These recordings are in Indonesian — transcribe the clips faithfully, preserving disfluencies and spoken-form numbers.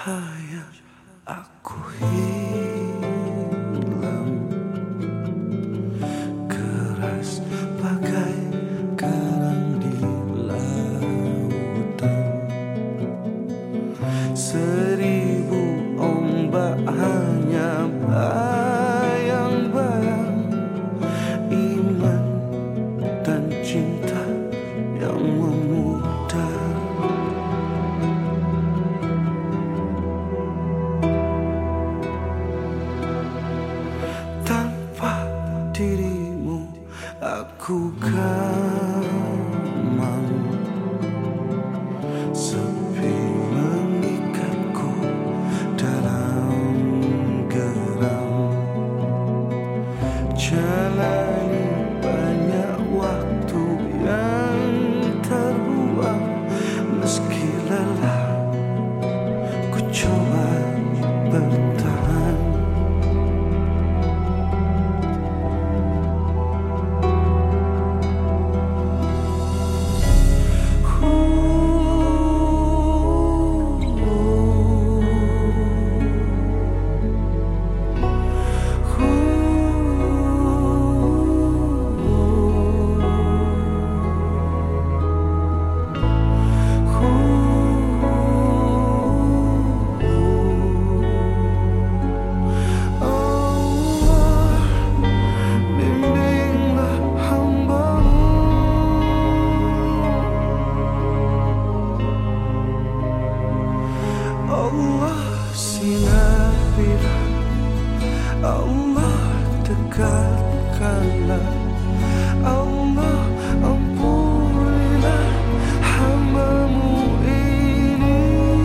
cahaya aku hilang, keras bagai karang di lautan. Seribu ombak hanya bayang-bayang, iman dan cinta yang memudar. Tanpa dirimu aku gamang, sepi mengikatku dalam geram. Jalani banyak waktu yang terbuang, meski lelah ku coba bertahan. Allah sinarilah, Allah dekatkanlah, Allah ampunilah hamba-Mu ini,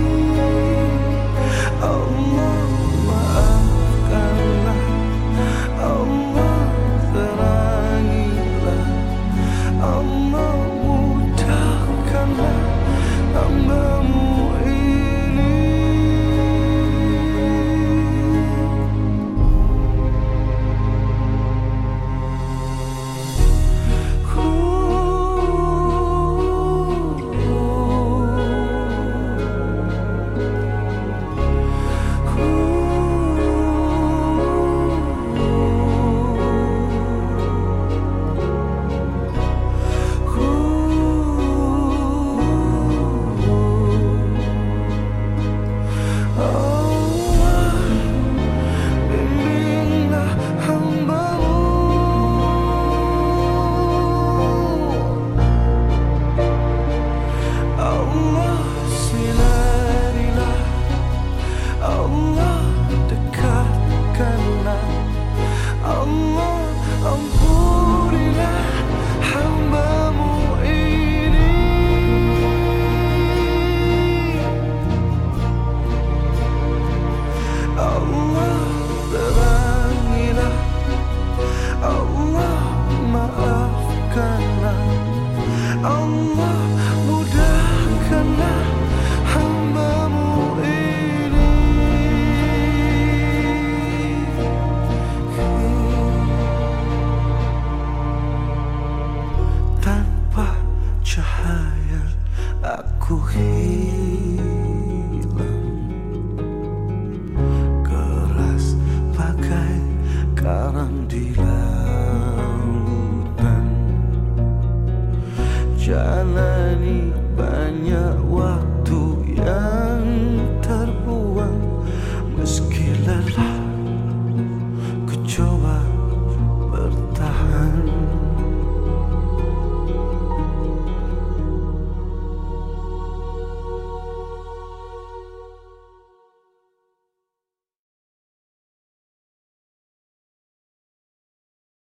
Allah maafkanlah, Allah terangilah, Allah mudahkanlah hamba-Mu ini. Allah ampunilah hamba-Mu ini, Allah terangilah, Allah maafkanlah, Allah mudahkanlah hamba-Mu ini. Tanpa cahaya aku hilang, keras bagai karang di lautan. Jalani banyak waktu yang